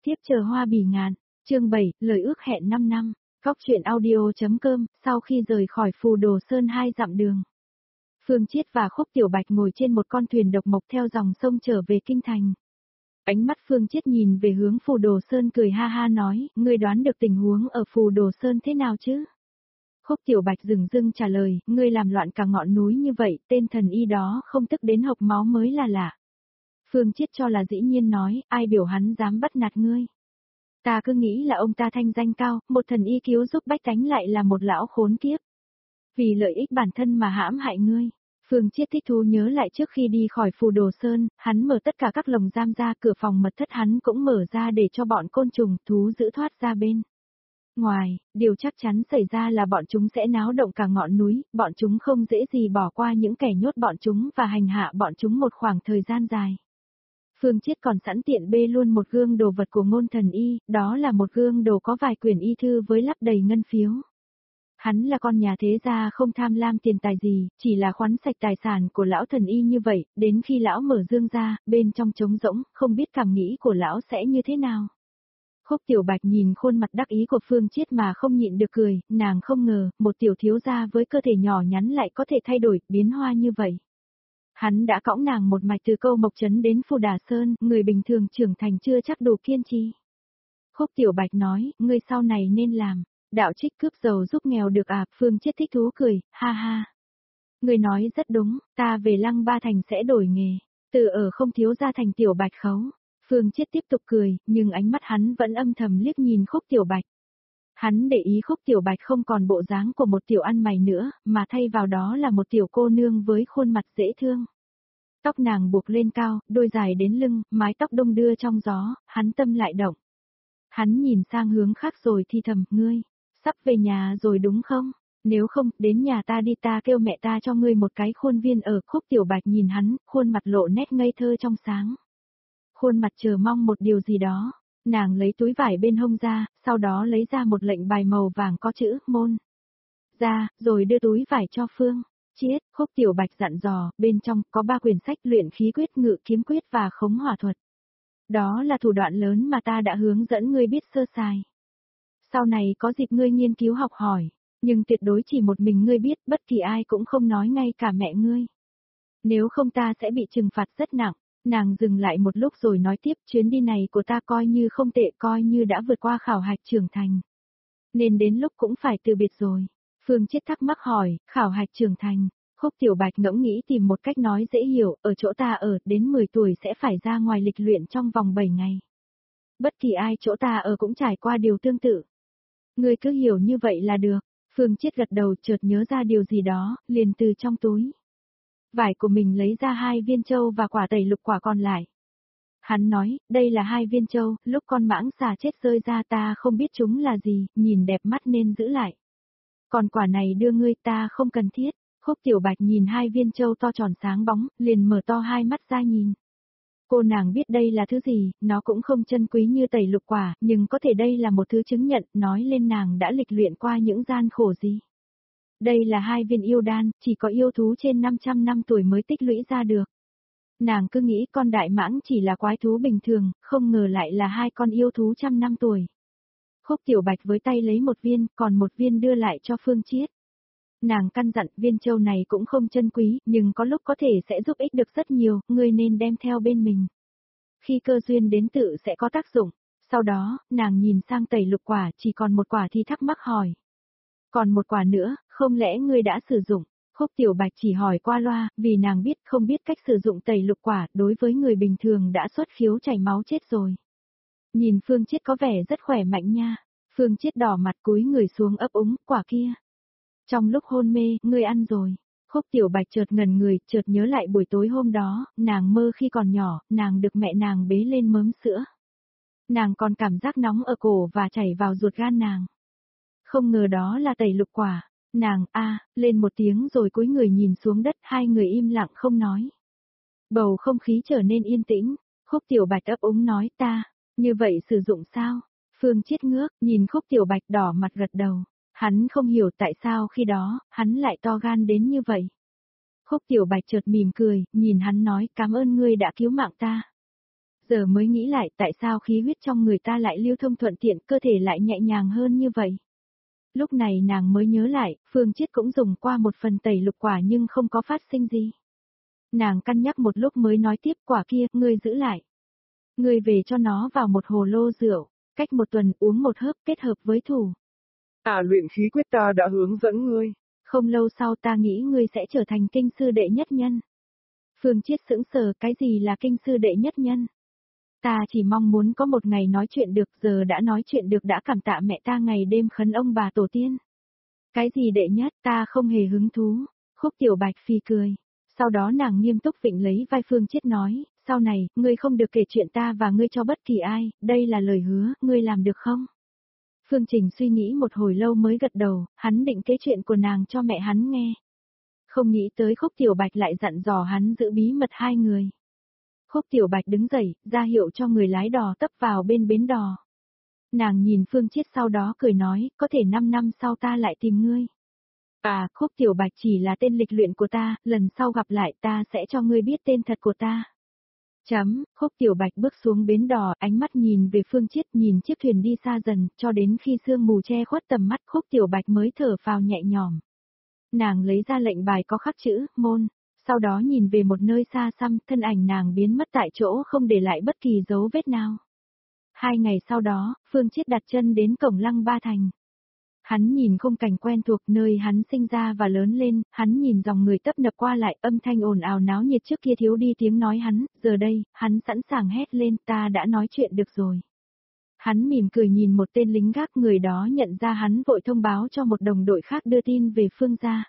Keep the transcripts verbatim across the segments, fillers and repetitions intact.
tiếp chờ hoa bỉ ngạn, chương bảy, lời ước hẹn năm năm, Cóc truyện audio.com, sau khi rời khỏi Phù Đồ Sơn hai dặm đường. Phương Chiết và Khúc Tiểu Bạch ngồi trên một con thuyền độc mộc theo dòng sông trở về kinh thành. Ánh mắt Phương Chiết nhìn về hướng Phù Đồ Sơn cười ha ha nói, ngươi đoán được tình huống ở Phù Đồ Sơn thế nào chứ? Khúc Tiểu Bạch dừng dưng trả lời, ngươi làm loạn cả ngọn núi như vậy, tên thần y đó không tức đến hộc máu mới là lạ. Phương Chiết cho là dĩ nhiên nói, ai biểu hắn dám bắt nạt ngươi. Ta cứ nghĩ là ông ta thanh danh cao, một thần y cứu giúp bách tánh lại là một lão khốn kiếp. Vì lợi ích bản thân mà hãm hại ngươi. Phương Chiết thích thú nhớ lại trước khi đi khỏi Phù Đồ Sơn, hắn mở tất cả các lồng giam ra, cửa phòng mật thất hắn cũng mở ra để cho bọn côn trùng, thú dữ thoát ra bên ngoài, điều chắc chắn xảy ra là bọn chúng sẽ náo động cả ngọn núi, bọn chúng không dễ gì bỏ qua những kẻ nhốt bọn chúng và hành hạ bọn chúng một khoảng thời gian dài. Phương Chiết còn sẵn tiện bê luôn một gương đồ vật của ngôn thần y, đó là một gương đồ có vài quyển y thư với lắp đầy ngân phiếu. Hắn là con nhà thế gia không tham lam tiền tài gì, chỉ là khoắn sạch tài sản của lão thần y như vậy, đến khi lão mở dương ra, bên trong trống rỗng, không biết cảm nghĩ của lão sẽ như thế nào. Khúc Tiểu Bạch nhìn khuôn mặt đắc ý của Phương Chiết mà không nhịn được cười, nàng không ngờ, một tiểu thiếu gia với cơ thể nhỏ nhắn lại có thể thay đổi, biến hoa như vậy. Hắn đã cõng nàng một mạch từ Câu Mộc Trấn đến Phù Đà Sơn, người bình thường trưởng thành chưa chắc đủ kiên trì. Khúc Tiểu Bạch nói, ngươi sau này nên làm, đạo trích cướp giàu giúp nghèo được à, Phương Chiết thích thú cười, ha ha. Ngươi nói rất đúng, ta về Lăng Ba Thành sẽ đổi nghề, từ ở không thiếu gia thành Tiểu Bạch khấu. Phương Chiết tiếp tục cười, nhưng ánh mắt hắn vẫn âm thầm liếc nhìn Khúc Tiểu Bạch. Hắn để ý Khúc Tiểu Bạch không còn bộ dáng của một tiểu ăn mày nữa, mà thay vào đó là một tiểu cô nương với khuôn mặt dễ thương. Tóc nàng buộc lên cao, đôi dài đến lưng, mái tóc đung đưa trong gió, hắn tâm lại động. Hắn nhìn sang hướng khác rồi thi thầm, ngươi, sắp về nhà rồi đúng không? Nếu không, đến nhà ta đi, ta kêu mẹ ta cho ngươi một cái khuôn viên ở. Khúc Tiểu Bạch nhìn hắn, khuôn mặt lộ nét ngây thơ trong sáng. Khuôn mặt chờ mong một điều gì đó. Nàng lấy túi vải bên hông ra, sau đó lấy ra một lệnh bài màu vàng có chữ môn ra, rồi đưa túi vải cho Phương Chiết. Khúc Tiểu Bạch dặn dò, bên trong có ba quyển sách luyện khí quyết, ngự kiếm quyết và khống hỏa thuật. Đó là thủ đoạn lớn mà ta đã hướng dẫn ngươi biết sơ sài. Sau này có dịp ngươi nghiên cứu học hỏi, nhưng tuyệt đối chỉ một mình ngươi biết, bất kỳ ai cũng không nói, ngay cả mẹ ngươi. Nếu không ta sẽ bị trừng phạt rất nặng. Nàng dừng lại một lúc rồi nói tiếp, chuyến đi này của ta coi như không tệ, coi như đã vượt qua khảo hạch trưởng thành. Nên đến lúc cũng phải từ biệt rồi. Phương Chiết thắc mắc hỏi, khảo hạch trưởng thành. Khúc Tiểu Bạch ngẫm nghĩ tìm một cách nói dễ hiểu, ở chỗ ta ở, đến mười tuổi sẽ phải ra ngoài lịch luyện trong vòng bảy ngày. Bất kỳ ai chỗ ta ở cũng trải qua điều tương tự. Ngươi cứ hiểu như vậy là được. Phương Chiết gật đầu, chợt nhớ ra điều gì đó, liền từ trong túi vải của mình lấy ra hai viên châu và quả tẩy lục quả còn lại. Hắn nói, đây là hai viên châu, lúc con mãng xà chết rơi ra ta không biết chúng là gì, nhìn đẹp mắt nên giữ lại. Còn quả này đưa ngươi, ta không cần thiết. Khúc Tiểu Bạch nhìn hai viên châu to tròn sáng bóng, liền mở to hai mắt ra nhìn. Cô nàng biết đây là thứ gì, nó cũng không chân quý như tẩy lục quả, nhưng có thể đây là một thứ chứng nhận, nói lên nàng đã lịch luyện qua những gian khổ gì. Đây là hai viên yêu đan, chỉ có yêu thú trên năm trăm năm tuổi mới tích lũy ra được. Nàng cứ nghĩ con đại mãng chỉ là quái thú bình thường, không ngờ lại là hai con yêu thú trăm năm tuổi. Khúc Tiểu Bạch với tay lấy một viên, còn một viên đưa lại cho Phương Chiết. Nàng căn dặn, viên châu này cũng không chân quý, nhưng có lúc có thể sẽ giúp ích được rất nhiều, ngươi nên đem theo bên mình. Khi cơ duyên đến tự sẽ có tác dụng. Sau đó, nàng nhìn sang tẩy lục quả, chỉ còn một quả thì thắc mắc hỏi. Còn một quả nữa, không lẽ ngươi đã sử dụng? Khúc Tiểu Bạch chỉ hỏi qua loa, vì nàng biết không biết cách sử dụng tẩy lục quả, đối với người bình thường đã xuất khiếu chảy máu chết rồi. Nhìn Phương Chiết có vẻ rất khỏe mạnh nha. Phương Chiết đỏ mặt cúi người xuống ấp úng, quả kia. Trong lúc hôn mê, ngươi ăn rồi. Khúc Tiểu Bạch chợt ngẩn người, chợt nhớ lại buổi tối hôm đó, nàng mơ khi còn nhỏ, nàng được mẹ nàng bế lên mớm sữa. Nàng còn cảm giác nóng ở cổ và chảy vào ruột gan nàng. Không ngờ đó là tẩy lục quả. Nàng, a, lên một tiếng rồi cúi người nhìn xuống đất, hai người im lặng không nói. Bầu không khí trở nên yên tĩnh, Khúc Tiểu Bạch ấp úng nói, ta, như vậy sử dụng sao? Phương Chiết ngước, nhìn Khúc Tiểu Bạch đỏ mặt gật đầu. Hắn không hiểu tại sao khi đó, hắn lại to gan đến như vậy. Khúc Tiểu Bạch chợt mỉm cười, nhìn hắn nói, cảm ơn ngươi đã cứu mạng ta. Giờ mới nghĩ lại tại sao khí huyết trong người ta lại lưu thông thuận tiện, cơ thể lại nhẹ nhàng hơn như vậy. Lúc này nàng mới nhớ lại, Phương Chiết cũng dùng qua một phần tẩy lục quả nhưng không có phát sinh gì. Nàng cân nhắc một lúc mới nói tiếp, quả kia, ngươi giữ lại. Ngươi về cho nó vào một hồ lô rượu, cách một tuần uống một hớp kết hợp với thủ. À, luyện khí quyết ta đã hướng dẫn ngươi. Không lâu sau ta nghĩ ngươi sẽ trở thành kinh sư đệ nhất nhân. Phương Chiết sững sờ, cái gì là kinh sư đệ nhất nhân? Ta chỉ mong muốn có một ngày nói chuyện được, giờ đã nói chuyện được đã cảm tạ mẹ ta ngày đêm khấn ông bà tổ tiên. Cái gì đệ nhất, ta không hề hứng thú. Khúc Tiểu Bạch phì cười. Sau đó nàng nghiêm túc vịnh lấy vai Phương Chiết nói, sau này, ngươi không được kể chuyện ta và ngươi cho bất kỳ ai, đây là lời hứa, ngươi làm được không? Phương Trình suy nghĩ một hồi lâu mới gật đầu, hắn định kể chuyện của nàng cho mẹ hắn nghe. Không nghĩ tới Khúc Tiểu Bạch lại dặn dò hắn giữ bí mật hai người. Khúc Tiểu Bạch đứng dậy, ra hiệu cho người lái đò tấp vào bên bến đò. Nàng nhìn Phương Chiết sau đó cười nói, có thể năm năm sau ta lại tìm ngươi. À, Khúc Tiểu Bạch chỉ là tên lịch luyện của ta, lần sau gặp lại ta sẽ cho ngươi biết tên thật của ta. Chấm, Khúc Tiểu Bạch bước xuống bến đò, ánh mắt nhìn về Phương Chiết, nhìn chiếc thuyền đi xa dần, cho đến khi sương mù che khuất tầm mắt Khúc Tiểu Bạch mới thở phào nhẹ nhõm. Nàng lấy ra lệnh bài có khắc chữ, môn, sau đó nhìn về một nơi xa xăm, thân ảnh nàng biến mất tại chỗ không để lại bất kỳ dấu vết nào. Hai ngày sau đó, Phương Chiết đặt chân đến cổng Lăng Ba Thành. Hắn nhìn khung cảnh quen thuộc nơi hắn sinh ra và lớn lên, hắn nhìn dòng người tấp nập qua lại, âm thanh ồn ào náo nhiệt trước kia thiếu đi tiếng nói hắn, giờ đây, hắn sẵn sàng hét lên, ta đã nói chuyện được rồi. Hắn mỉm cười nhìn một tên lính gác, người đó nhận ra hắn vội thông báo cho một đồng đội khác đưa tin về Phương gia.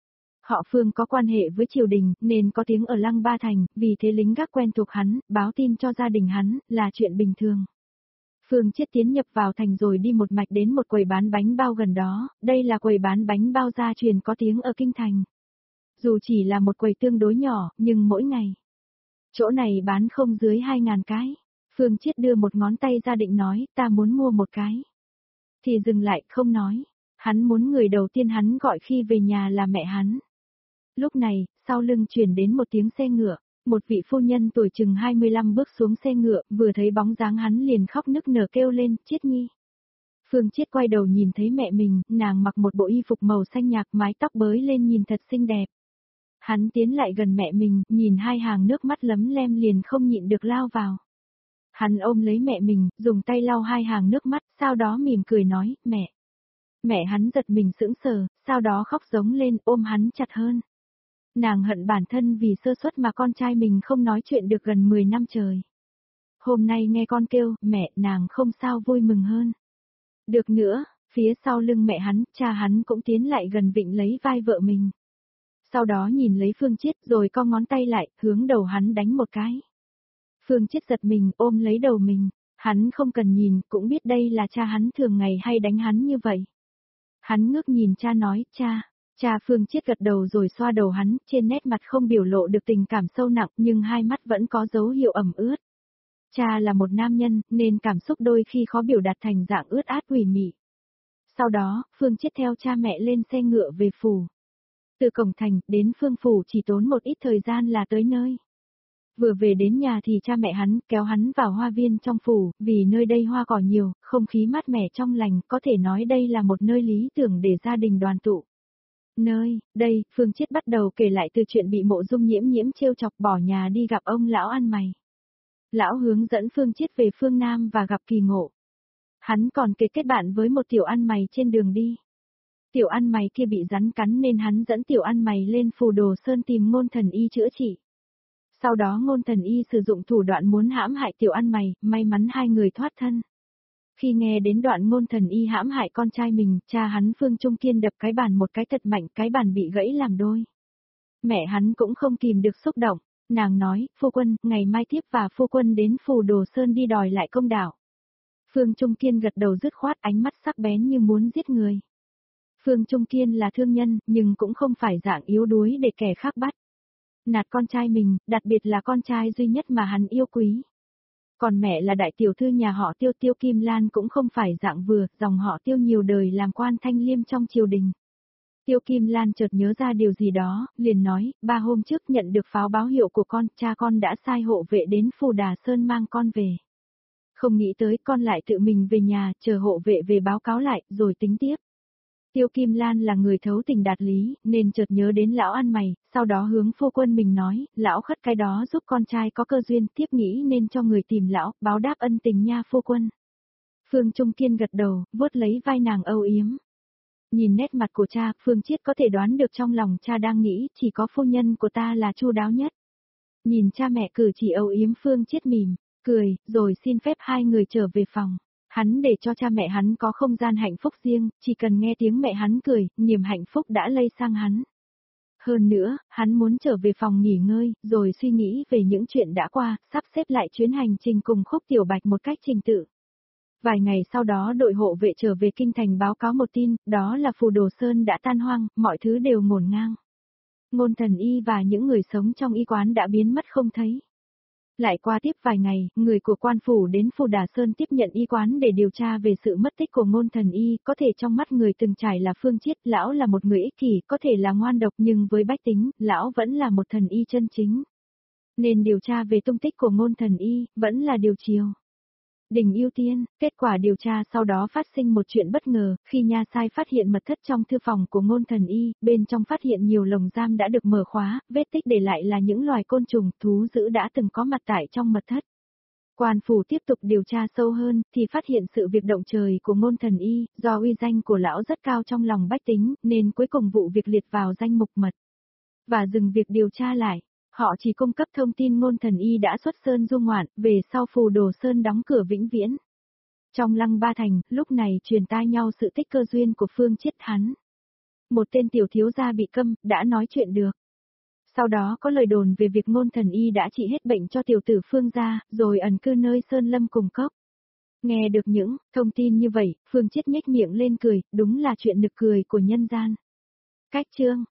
Họ Phương có quan hệ với triều đình, nên có tiếng ở Lăng Ba Thành, vì thế lính gác quen thuộc hắn, báo tin cho gia đình hắn, là chuyện bình thường. Phương Chiết tiến nhập vào thành rồi đi một mạch đến một quầy bán bánh bao gần đó, đây là quầy bán bánh bao gia truyền có tiếng ở kinh thành. Dù chỉ là một quầy tương đối nhỏ, nhưng mỗi ngày, chỗ này bán không dưới hai ngàn cái. Phương Chiết đưa một ngón tay ra định nói, ta muốn mua một cái. Thì dừng lại, không nói. Hắn muốn người đầu tiên hắn gọi khi về nhà là mẹ hắn. Lúc này, sau lưng truyền đến một tiếng xe ngựa. Một vị phu nhân tuổi chừng hai mươi lăm bước xuống xe ngựa, vừa thấy bóng dáng hắn liền khóc nức nở kêu lên, Chiết Nhi. Phương Chiết quay đầu nhìn thấy mẹ mình, nàng mặc một bộ y phục màu xanh nhạt, mái tóc bới lên nhìn thật xinh đẹp. Hắn tiến lại gần mẹ mình, nhìn hai hàng nước mắt lấm lem liền không nhịn được lao vào. Hắn ôm lấy mẹ mình, dùng tay lau hai hàng nước mắt, sau đó mỉm cười nói, mẹ. Mẹ hắn giật mình sững sờ, sau đó khóc giống lên, ôm hắn chặt hơn. Nàng hận bản thân vì sơ suất mà con trai mình không nói chuyện được gần mười năm trời. Hôm nay nghe con kêu, mẹ, nàng không sao vui mừng hơn. Được nữa, phía sau lưng mẹ hắn, cha hắn cũng tiến lại gần vịnh lấy vai vợ mình. Sau đó nhìn lấy Phương Chiết rồi co ngón tay lại, hướng đầu hắn đánh một cái. Phương Chiết giật mình, ôm lấy đầu mình, hắn không cần nhìn, cũng biết đây là cha hắn thường ngày hay đánh hắn như vậy. Hắn ngước nhìn cha nói, cha. Cha Phương Chiết gật đầu rồi xoa đầu hắn, trên nét mặt không biểu lộ được tình cảm sâu nặng nhưng hai mắt vẫn có dấu hiệu ẩm ướt. Cha là một nam nhân, nên cảm xúc đôi khi khó biểu đạt thành dạng ướt át ủy mị. Sau đó, Phương Chiết theo cha mẹ lên xe ngựa về phủ. Từ cổng thành, đến Phương phủ chỉ tốn một ít thời gian là tới nơi. Vừa về đến nhà thì cha mẹ hắn kéo hắn vào hoa viên trong phủ, vì nơi đây hoa cỏ nhiều, không khí mát mẻ trong lành, có thể nói đây là một nơi lý tưởng để gia đình đoàn tụ. Nơi, đây, Phương Chiết bắt đầu kể lại từ chuyện bị Mộ Dung Nhiễm Nhiễm trêu chọc bỏ nhà đi gặp ông lão ăn mày. Lão hướng dẫn Phương Chiết về phương Nam và gặp kỳ ngộ. Hắn còn kể kết bạn với một tiểu ăn mày trên đường đi. Tiểu ăn mày kia bị rắn cắn nên hắn dẫn tiểu ăn mày lên Phù Đồ Sơn tìm Ngôn Thần Y chữa trị. Sau đó Ngôn Thần Y sử dụng thủ đoạn muốn hãm hại tiểu ăn mày, may mắn hai người thoát thân. Khi nghe đến đoạn Ngôn Thần Y hãm hại con trai mình, cha hắn Phương Trung Kiên đập cái bàn một cái thật mạnh, cái bàn bị gãy làm đôi. Mẹ hắn cũng không kìm được xúc động, nàng nói, phu quân, ngày mai tiếp và phu quân đến Phù Đồ Sơn đi đòi lại công đạo. Phương Trung Kiên gật đầu dứt khoát, ánh mắt sắc bén như muốn giết người. Phương Trung Kiên là thương nhân, nhưng cũng không phải dạng yếu đuối để kẻ khác bắt. Nạt con trai mình, đặc biệt là con trai duy nhất mà hắn yêu quý. Còn mẹ là đại tiểu thư nhà họ Tiêu, Tiêu Kim Lan cũng không phải dạng vừa, dòng họ Tiêu nhiều đời làm quan thanh liêm trong triều đình. Tiêu Kim Lan chợt nhớ ra điều gì đó, liền nói, ba hôm trước nhận được pháo báo hiệu của con, cha con đã sai hộ vệ đến Phù Đà Sơn mang con về. Không nghĩ tới con lại tự mình về nhà, chờ hộ vệ về báo cáo lại, rồi tính tiếp. Tiêu Kim Lan là người thấu tình đạt lý, nên chợt nhớ đến lão ăn mày, sau đó hướng phu quân mình nói, lão khất cái đó giúp con trai có cơ duyên, tiếp nghĩ nên cho người tìm lão, báo đáp ân tình nha phu quân. Phương Trung Kiên gật đầu, vuốt lấy vai nàng âu yếm. Nhìn nét mặt của cha, Phương Chiết có thể đoán được trong lòng cha đang nghĩ, chỉ có phu nhân của ta là chu đáo nhất. Nhìn cha mẹ cử chỉ âu yếm, Phương Chiết mỉm, cười, rồi xin phép hai người trở về phòng. Hắn để cho cha mẹ hắn có không gian hạnh phúc riêng, chỉ cần nghe tiếng mẹ hắn cười, niềm hạnh phúc đã lây sang hắn. Hơn nữa, hắn muốn trở về phòng nghỉ ngơi, rồi suy nghĩ về những chuyện đã qua, sắp xếp lại chuyến hành trình cùng Khúc Tiểu Bạch một cách trình tự. Vài ngày sau đó đội hộ vệ trở về kinh thành báo cáo một tin, đó là Phù Đồ Sơn đã tan hoang, mọi thứ đều ngổn ngang. Ngôn Thần Y và những người sống trong y quán đã biến mất không thấy. Lại qua tiếp vài ngày, người của quan phủ đến Phù Đà Sơn tiếp nhận y quán để điều tra về sự mất tích của Ngôn Thần Y, có thể trong mắt người từng trải là Phương Chiết, lão là một người ích kỷ, có thể là ngoan độc nhưng với bách tính, lão vẫn là một thần y chân chính. Nên điều tra về tung tích của Ngôn Thần Y, vẫn là điều chiều. Đình ưu tiên, kết quả điều tra sau đó phát sinh một chuyện bất ngờ, khi nha sai phát hiện mật thất trong thư phòng của Ngôn Thần Y, bên trong phát hiện nhiều lồng giam đã được mở khóa, vết tích để lại là những loài côn trùng, thú dữ đã từng có mặt tại trong mật thất. Quan phủ tiếp tục điều tra sâu hơn, thì phát hiện sự việc động trời của Ngôn Thần Y, do uy danh của lão rất cao trong lòng bách tính, nên cuối cùng vụ việc liệt vào danh mục mật. Và dừng việc điều tra lại. Họ chỉ cung cấp thông tin Ngôn Thần Y đã xuất sơn du ngoạn, về sau Phù Đồ Sơn đóng cửa vĩnh viễn. Trong Lăng Ba Thành, lúc này truyền tai nhau sự tích cơ duyên của Phương Chiết hắn. Một tên tiểu thiếu gia bị câm, đã nói chuyện được. Sau đó có lời đồn về việc Ngôn Thần Y đã trị hết bệnh cho tiểu tử Phương gia, rồi ẩn cư nơi Sơn Lâm cùng cốc. Nghe được những thông tin như vậy, Phương Chiết nhếch miệng lên cười, đúng là chuyện nực cười của nhân gian. Cách chương